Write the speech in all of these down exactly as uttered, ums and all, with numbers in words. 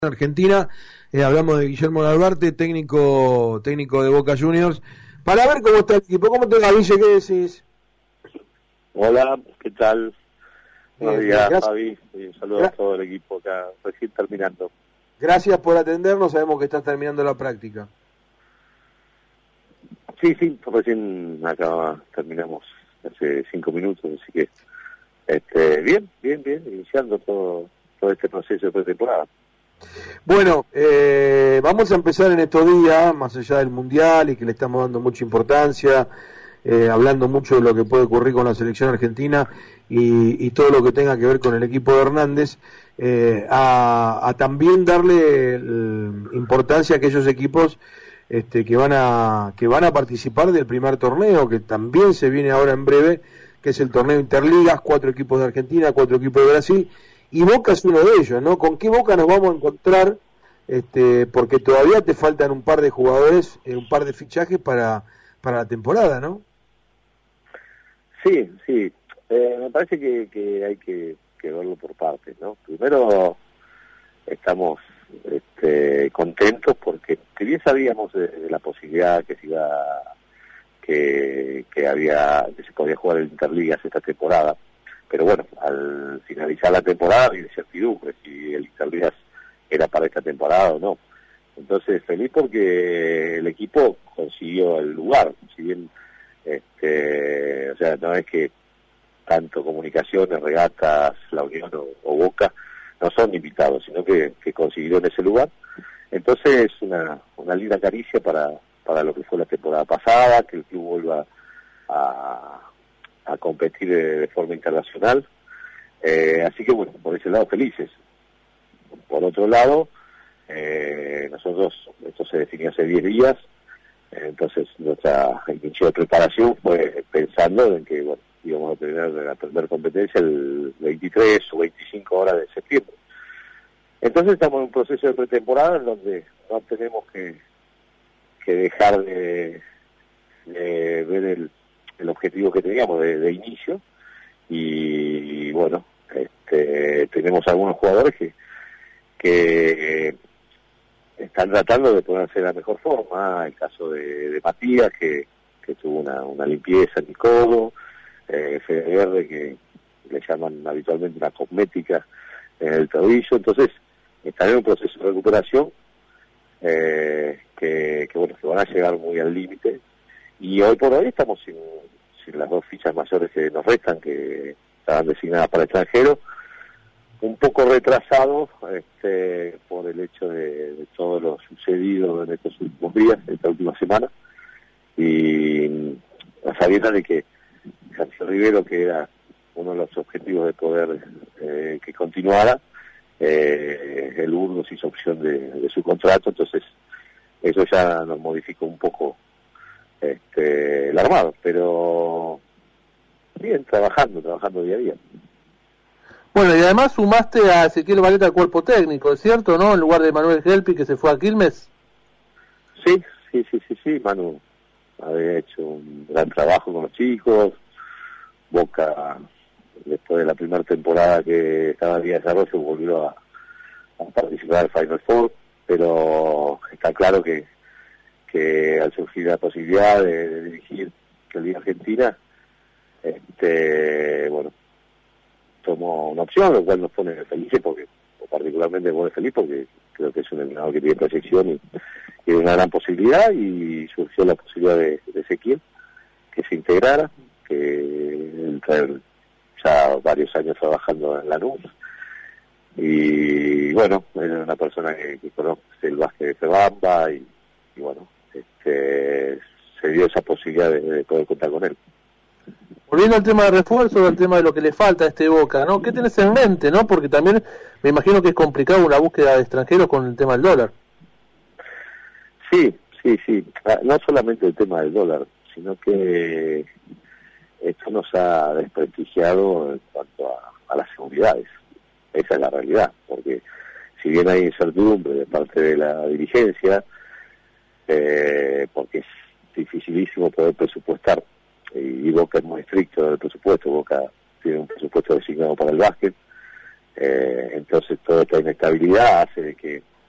Argentina, eh, hablamos de Guillermo Narvarte, técnico técnico de Boca Juniors, para ver cómo está el equipo. ¿Cómo te va, Guille? ¿Qué decís? Hola, ¿qué tal? Buenos días, Gracias. Fabi, y un saludo a todo el equipo acá, recién terminando. Gracias por atendernos, sabemos que estás terminando la práctica. Sí, sí, recién acá terminamos hace cinco minutos, así que este, bien, bien, bien, iniciando todo, todo este proceso de pretemporada. Bueno, eh, vamos a empezar en estos días, más allá del Mundial y que le estamos dando mucha importancia, eh, hablando mucho de lo que puede ocurrir con la selección argentina y, y todo lo que tenga que ver con el equipo de Hernández, eh, a, a también darle el, importancia a aquellos equipos este, que van a que van a participar del primer torneo, que también se viene ahora en breve, que es el torneo Interligas, cuatro equipos de Argentina, cuatro equipos de Brasil, y Boca es uno de ellos, ¿no? ¿Con qué Boca nos vamos a encontrar? Este, porque todavía te faltan un par de jugadores, eh, un par de fichajes para, para la temporada, ¿no? Sí, sí, eh, me parece que, que hay que, que verlo por partes, ¿no? Primero estamos este, contentos porque si bien sabíamos de, de la posibilidad que se iba que, que había que se podía jugar el Interligas esta temporada, pero bueno, al finalizar la temporada había incertidumbre si el Interligas era para esta temporada o no. Entonces feliz porque el equipo consiguió el lugar, si bien este, o sea, no es que tanto Comunicaciones, Regatas, La Unión o, o Boca no son invitados, sino que, que consiguieron ese lugar. Entonces es una, una linda caricia para, para lo que fue la temporada pasada, que el club vuelva a, a competir de, de forma internacional. Eh, así que bueno, por ese lado felices. Por otro lado, eh, nosotros, esto se definió hace diez días, entonces nuestra inicio de preparación fue pensando en que bueno, íbamos a tener la primera competencia el veintitrés o veinticinco horas de septiembre. Entonces estamos en un proceso de pretemporada en donde no tenemos que, que dejar de, de ver el, el objetivo que teníamos de, de inicio y, y bueno, este, tenemos algunos jugadores que, que están tratando de ponerse de la mejor forma. El caso de, de Matías, que, que tuvo una, una limpieza en el codo, eh, Fede Verde, que le llaman habitualmente una cosmética en el tobillo. Entonces están en un proceso de recuperación eh, que, que bueno, que van a llegar muy al límite, y hoy por hoy estamos sin, sin las dos fichas mayores que nos restan, que estaban designadas para extranjeros, un poco retrasados este, por el hecho de, de todo lo sucedido en estos últimos días, esta última semana, y a sabiendas de que Sergio Rivero, que era uno de los objetivos de poder eh, que continuara, eh, el Burgos hizo opción de, de su contrato, entonces eso ya nos modificó un poco este, el armado, pero bien, trabajando, trabajando día a día. Bueno, y además sumaste a Ezequiel Valeta al cuerpo técnico, ¿es cierto, no? En lugar de Manuel Gelpi, que se fue a Quilmes. Sí, sí, sí, sí, sí, Manu había hecho un gran trabajo con los chicos. Boca, después de la primera temporada que estaba en desarrollo, volvió a, a participar del Final Four, pero está claro que, que al surgir la posibilidad de, de dirigir la Liga Argentina, este, bueno, tomó una opción, lo cual nos pone felices, porque, o particularmente me pone feliz porque creo que es un entrenador que tiene proyección y, y una gran posibilidad, y surgió la posibilidad de, de Ezequiel que se integrara, que él trae ya varios años trabajando en Lanús, y bueno, era una persona que, que conoce el básquet de Febamba, y, y bueno, este, se dio esa posibilidad de, de poder contar con él. Volviendo al tema de refuerzo, al tema de lo que le falta a este Boca, ¿no? ¿Qué tenés en mente, no? Porque también me imagino que es complicado una búsqueda de extranjeros con el tema del dólar. Sí, sí, sí. No solamente el tema del dólar, sino que esto nos ha desprestigiado en cuanto a, a las seguridades. Esa es la realidad, porque si bien hay incertidumbre de parte de la dirigencia, eh, porque es dificilísimo poder presupuestar, y Boca es muy estricto del presupuesto. Boca tiene un presupuesto designado para el básquet, eh, entonces toda esta inestabilidad hace de que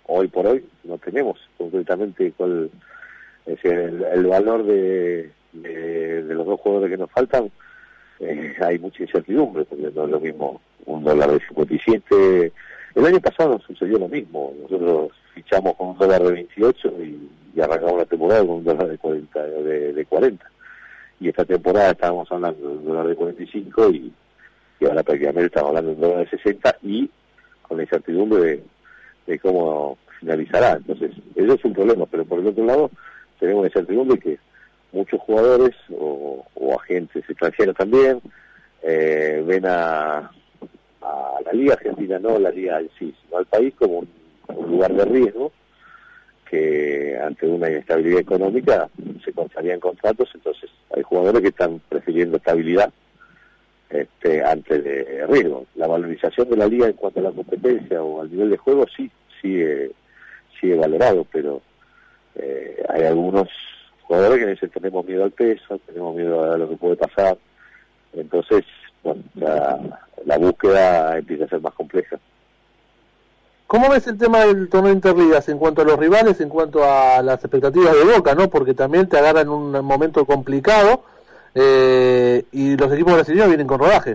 hoy por hoy no tenemos concretamente cuál es el, el valor de, de, de los dos jugadores que nos faltan. Eh, hay mucha incertidumbre, porque no es lo mismo un dólar de cincuenta y siete. El año pasado sucedió lo mismo, nosotros fichamos con un dólar de veintiocho y, y arrancamos la temporada con un dólar de cuarenta, de, de cuarenta. Y esta temporada estábamos hablando de un dólar de cuarenta y cinco y, y ahora prácticamente estamos hablando de un dólar de sesenta y con la incertidumbre de, de cómo finalizará. Entonces, eso es un problema, pero por el otro lado tenemos la incertidumbre que muchos jugadores o, o agentes extranjeros también eh, ven a, a la Liga Argentina, no la Liga en sí, sino al país como un, un lugar de riesgo, que ante una inestabilidad económica se cortarían contratos. Entonces hay jugadores que están prefiriendo estabilidad este, antes de riesgo. La valorización de la Liga en cuanto a la competencia o al nivel de juego sí sigue, sigue valorado, pero eh, hay algunos jugadores que dicen tenemos miedo al peso, tenemos miedo a lo que puede pasar. Entonces, bueno, la, la búsqueda empieza a ser más compleja. ¿Cómo ves el tema del torneo Interligas en cuanto a los rivales, en cuanto a las expectativas de Boca, ¿no? Porque también te agarran en un momento complicado eh, y los equipos brasileños vienen con rodaje.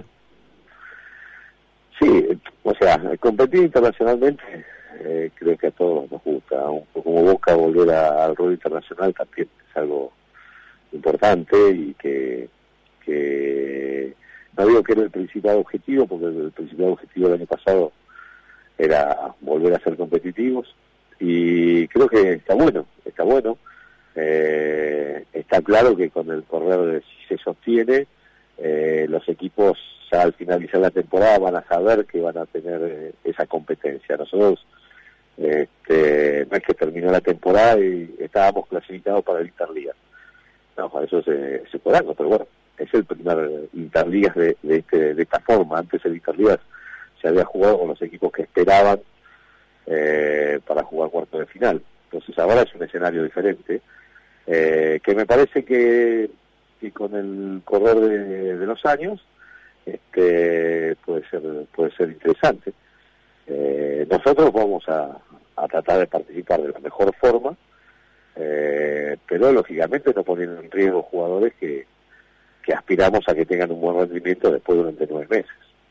Sí, o sea, competir internacionalmente eh, creo que a todos nos gusta. Un poco como Boca, volver a, al rol internacional también es algo importante y que, que no digo que era el principal objetivo, porque el principal objetivo del año pasado era volver a ser competitivos, y creo que está bueno, está bueno. Eh, está claro que con el correr de si se sostiene, eh, los equipos ya al finalizar la temporada van a saber que van a tener eh, esa competencia. Nosotros este, no es que terminó la temporada y estábamos clasificados para el Interligas, no, a eso se, se podrá, pero bueno, es el primer Interligas de, de, este, de esta forma. Antes el Interligas se había jugado con los equipos que esperaban eh, para jugar cuarto de final. Entonces ahora es un escenario diferente, eh, que me parece que, que con el correr de, de los años este, puede ser puede ser interesante. Eh, nosotros vamos a, a tratar de participar de la mejor forma, eh, pero lógicamente no poniendo en riesgo jugadores que, que aspiramos a que tengan un buen rendimiento después durante nueve meses.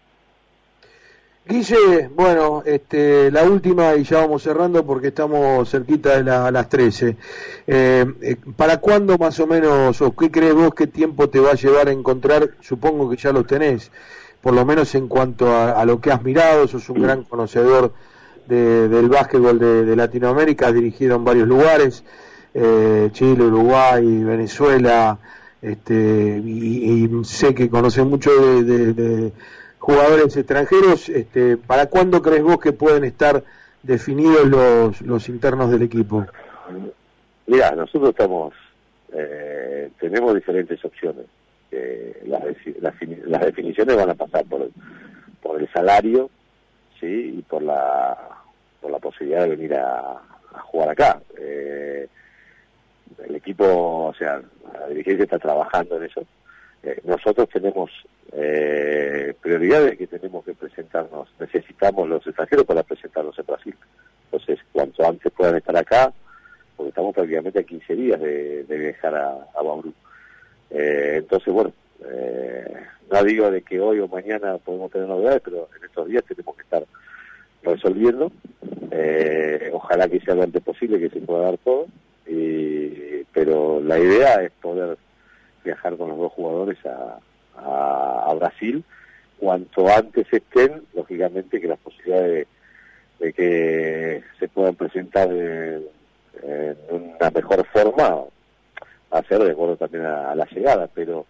Guille, bueno, este, la última y ya vamos cerrando porque estamos cerquita de la, a las trece. Eh, eh, ¿Para cuándo más o menos, o qué crees vos, qué tiempo te va a llevar a encontrar? Supongo que ya los tenés, por lo menos en cuanto a, a lo que has mirado. Sos un gran conocedor de, del básquetbol de, de Latinoamérica, has dirigido en varios lugares, eh, Chile, Uruguay, Venezuela, este, y, y sé que conoces mucho de... de, de jugadores extranjeros. Este, ¿para cuándo crees vos que pueden estar definidos los, los internos del equipo? Mira, nosotros estamos eh, tenemos diferentes opciones. Eh, las, las, las definiciones van a pasar por el, por el salario, sí, y por la por la posibilidad de venir a, a jugar acá. Eh, el equipo, o sea, la dirigencia está trabajando en eso. Eh, nosotros tenemos eh, prioridades que tenemos que presentarnos, necesitamos los extranjeros para presentarnos en Brasil. Entonces, cuanto antes puedan estar acá, porque estamos prácticamente a quince días de, de viajar a, a Bauru. Eh, entonces, bueno, eh, no digo de que hoy o mañana podemos tener novedades, pero en estos días tenemos que estar resolviendo. Eh, ojalá que sea lo antes posible, que se pueda dar todo, y, pero la idea es poder viajar con los dos jugadores a, a, a Brasil cuanto antes estén, lógicamente que las posibilidades de, de que se puedan presentar en, en una mejor forma va a ser de acuerdo también a, a la llegada, pero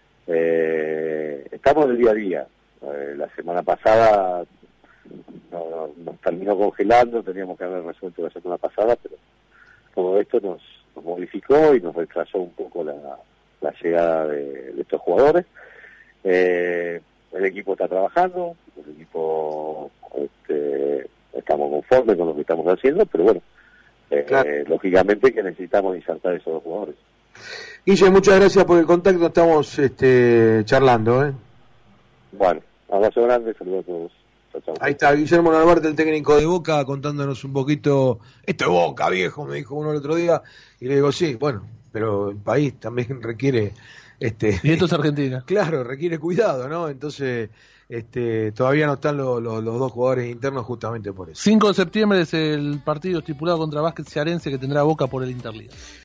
eh, estamos del día a día. Eh, la semana pasada no, no, nos terminó congelando, teníamos que haber resuelto la semana pasada, pero todo esto nos, nos modificó y nos retrasó un poco la la llegada de, de estos jugadores. Eh, el equipo está trabajando, el equipo este, estamos conformes con lo que estamos haciendo, pero bueno, eh, claro. eh, lógicamente que necesitamos insertar esos dos jugadores. Guille, muchas gracias por el contacto, estamos este, charlando. ¿eh? Bueno, abrazo grande, saludos a todos. Chau, chau. Ahí está Guillermo Narvarte, el técnico de Boca, contándonos un poquito. Esto es Boca, viejo, me dijo uno el otro día. Y le digo, sí, bueno, pero el país también requiere... Este, y esto es Argentina. Claro, requiere cuidado, ¿no? Entonces, este, todavía no están lo, lo, los dos jugadores internos justamente por eso. cinco de septiembre es el partido estipulado contra Vázquez Cearense que tendrá Boca por el Interliga.